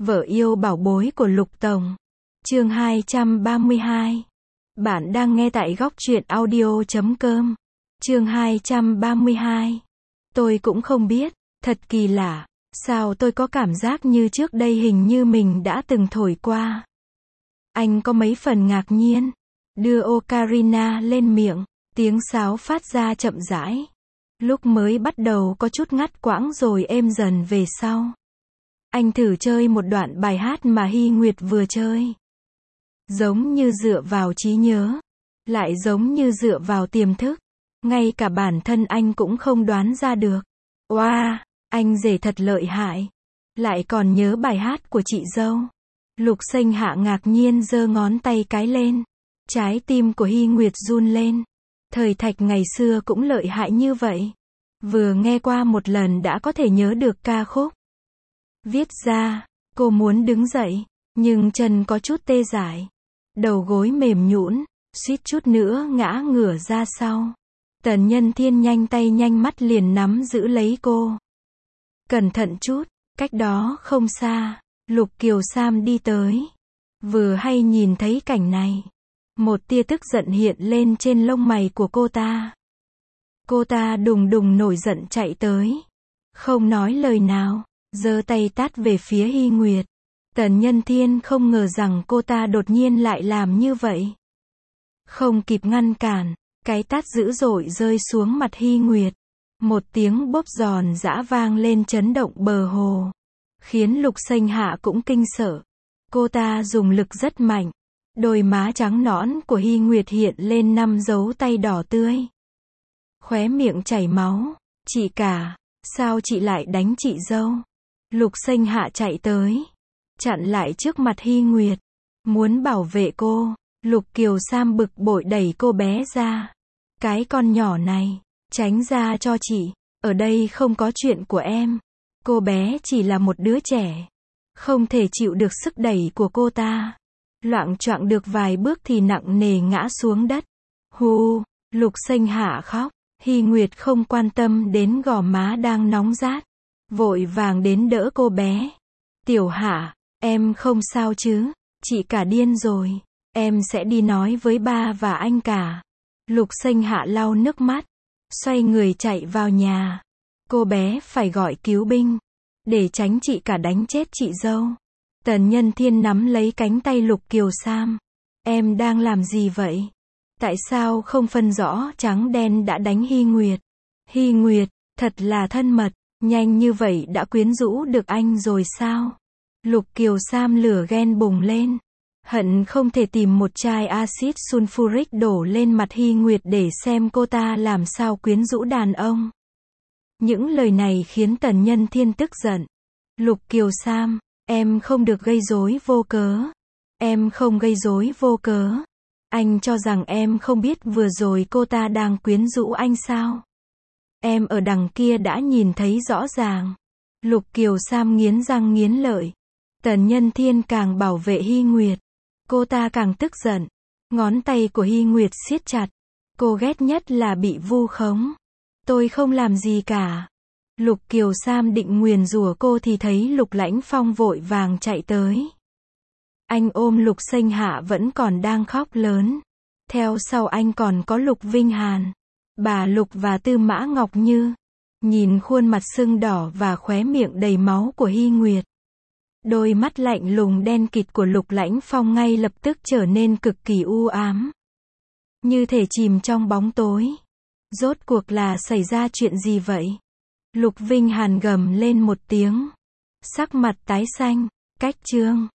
Vợ yêu bảo bối của Lục Tổng. Chương 232. Bạn đang nghe tại góc truyện audio.com. Chương 232. Tôi cũng không biết, thật kỳ lạ, sao tôi có cảm giác như trước đây hình như mình đã từng thổi qua. Anh có mấy phần ngạc nhiên, đưa ocarina lên miệng, tiếng sáo phát ra chậm rãi. Lúc mới bắt đầu có chút ngắt quãng rồi êm dần về sau. Anh thử chơi một đoạn bài hát mà Hy Nguyệt vừa chơi. Giống như dựa vào trí nhớ, lại giống như dựa vào tiềm thức. Ngay cả bản thân anh cũng không đoán ra được. Wow, anh rể thật lợi hại. Lại còn nhớ bài hát của chị dâu. Lục Xanh Hạ ngạc nhiên giơ ngón tay cái lên. Trái tim của Hy Nguyệt run lên. Thời Thạch ngày xưa cũng lợi hại như vậy. Vừa nghe qua một lần đã có thể nhớ được ca khúc. Viết ra, cô muốn đứng dậy, nhưng chân có chút tê dại. Đầu gối mềm nhũn, suýt chút nữa ngã ngửa ra sau. Tần Nhân Thiên nhanh tay nhanh mắt liền nắm giữ lấy cô. Cẩn thận chút, cách đó không xa, Lục Kiều Sam đi tới. Vừa hay nhìn thấy cảnh này, một tia tức giận hiện lên trên lông mày của cô ta. Cô ta đùng đùng nổi giận chạy tới. Không nói lời nào, giơ tay tát về phía Hy Nguyệt. Tần Nhân Thiên không ngờ rằng cô ta đột nhiên lại làm như vậy. Không kịp ngăn cản, cái tát dữ dội rơi xuống mặt Hy Nguyệt. Một tiếng bốp giòn giã vang lên chấn động bờ hồ. Khiến Lục Xanh Hạ cũng kinh sợ. Cô ta dùng lực rất mạnh. Đôi má trắng nõn của Hy Nguyệt hiện lên 5 dấu tay đỏ tươi. Khóe miệng chảy máu. Chị cả, sao chị lại đánh chị dâu? Lục Xanh Hạ chạy tới, chặn lại trước mặt Hy Nguyệt, muốn bảo vệ cô. Lục Kiều Sam bực bội đẩy cô bé ra. Cái con nhỏ này, tránh ra cho chị, ở đây không có chuyện của em. Cô bé chỉ là một đứa trẻ, không thể chịu được sức đẩy của cô ta. Loạng choạng được vài bước thì nặng nề ngã xuống đất. Hù, Lục Xanh Hạ khóc. Hy Nguyệt không quan tâm đến gò má đang nóng rát, vội vàng đến đỡ cô bé. Tiểu Hạ, em không sao chứ? Chị cả điên rồi. Em sẽ đi nói với ba và anh cả. Lục Xanh Hạ lau nước mắt, xoay người chạy vào nhà. Cô bé phải gọi cứu binh, để tránh chị cả đánh chết chị dâu. Tần Nhân Thiên nắm lấy cánh tay Lục Kiều Sam. Em đang làm gì vậy? Tại sao không phân rõ trắng đen đã đánh Hy Nguyệt? Hy Nguyệt, thật là thân mật, nhanh như vậy đã quyến rũ được anh rồi sao? Lục Kiều Sam lửa ghen bùng lên. Hận không thể tìm một chai axit sulfuric đổ lên mặt Hy Nguyệt để xem cô ta làm sao quyến rũ đàn ông. Những lời này khiến Tần Nhân Thiên tức giận. Lục Kiều Sam, em không được gây rối vô cớ. Em không gây rối vô cớ. Anh cho rằng em không biết vừa rồi cô ta đang quyến rũ anh sao? Em ở đằng kia đã nhìn thấy rõ ràng. Lục Kiều Sam nghiến răng nghiến lợi. Tần Nhân Thiên càng bảo vệ Hy Nguyệt. Cô ta càng tức giận. Ngón tay của Hy Nguyệt siết chặt. Cô ghét nhất là bị vu khống. Tôi không làm gì cả. Lục Kiều Sam định nguyền rủa cô thì thấy Lục Lãnh Phong vội vàng chạy tới. Anh ôm Lục Xanh Hạ vẫn còn đang khóc lớn. Theo sau anh còn có Lục Vinh Hàn, bà Lục và Tư Mã Ngọc Như. Nhìn khuôn mặt sưng đỏ và khóe miệng đầy máu của Hy Nguyệt, đôi mắt lạnh lùng đen kịt của Lục Lãnh Phong ngay lập tức trở nên cực kỳ u ám, như thể chìm trong bóng tối. Rốt cuộc là xảy ra chuyện gì vậy? Lục Vinh Hàn gầm lên một tiếng, sắc mặt tái xanh. Cách chương